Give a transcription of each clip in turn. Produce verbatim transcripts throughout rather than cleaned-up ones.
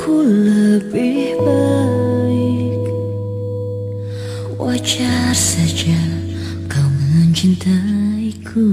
aku lebih baik. Wajar saja kau mencintaiku,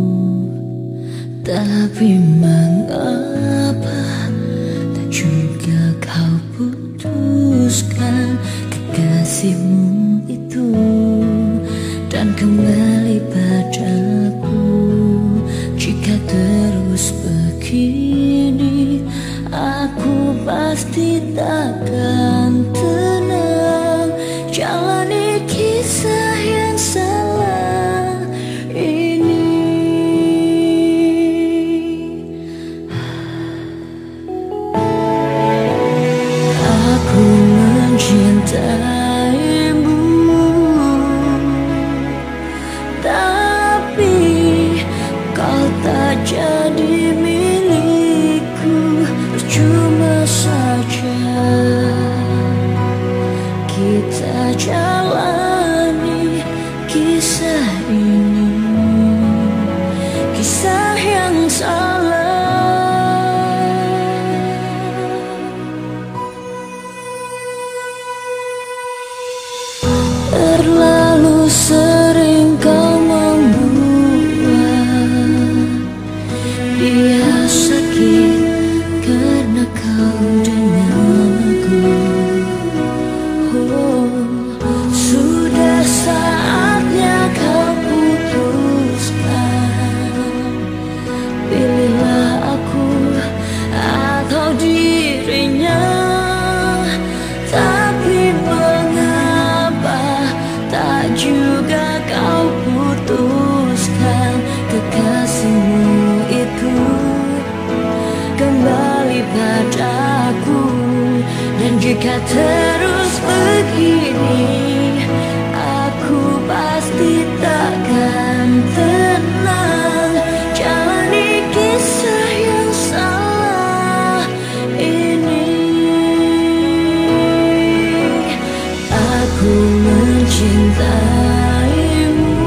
tapi mengapa tak juga kau putuskan kekasihmu itu dan kembali padaku. Jika terus begini, aku pasti takkan tenang. Jalani kisah yang salah ini. Aku mencintaimu, tapi kau tak jadi milikku. Percuma saja kita jalani kisah ini, kisah yang salah. Terlalu sering kau membuat dia sakit karena kau denganku. Oh, sudah saatnya kau putuskan. Pilihlah aku atau dirinya. Tapi mengapa tak juga kau putuskan kekasihmu itu kembali padaku. Dan jika terus begini, aku pasti takkan tenang. Jalani kisah yang salah ini. Aku mencintaimu,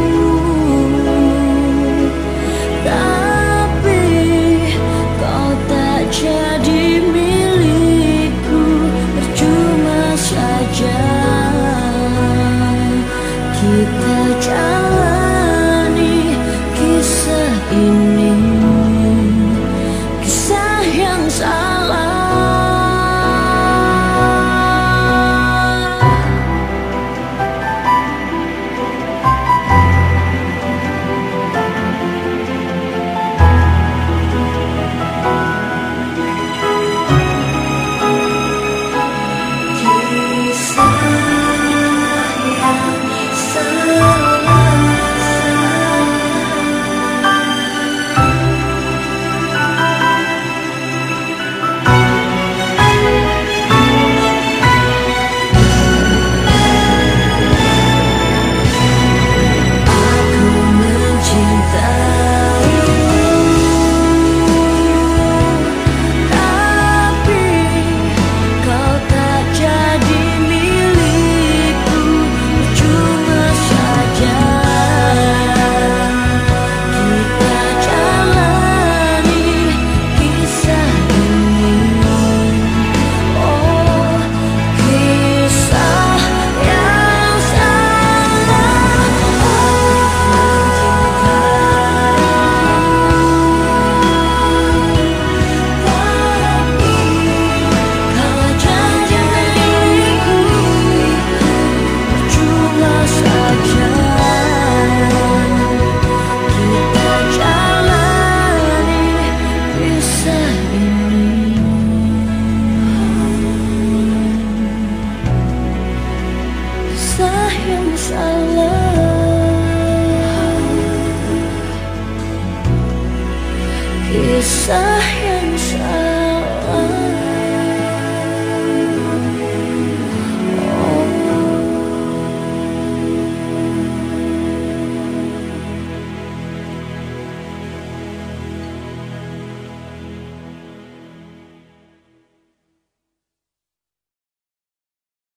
tapi kau tak jadi milikku. Percuma saja kita jalani kisah ini, kisah yang salah. Kita jalani kisah ini.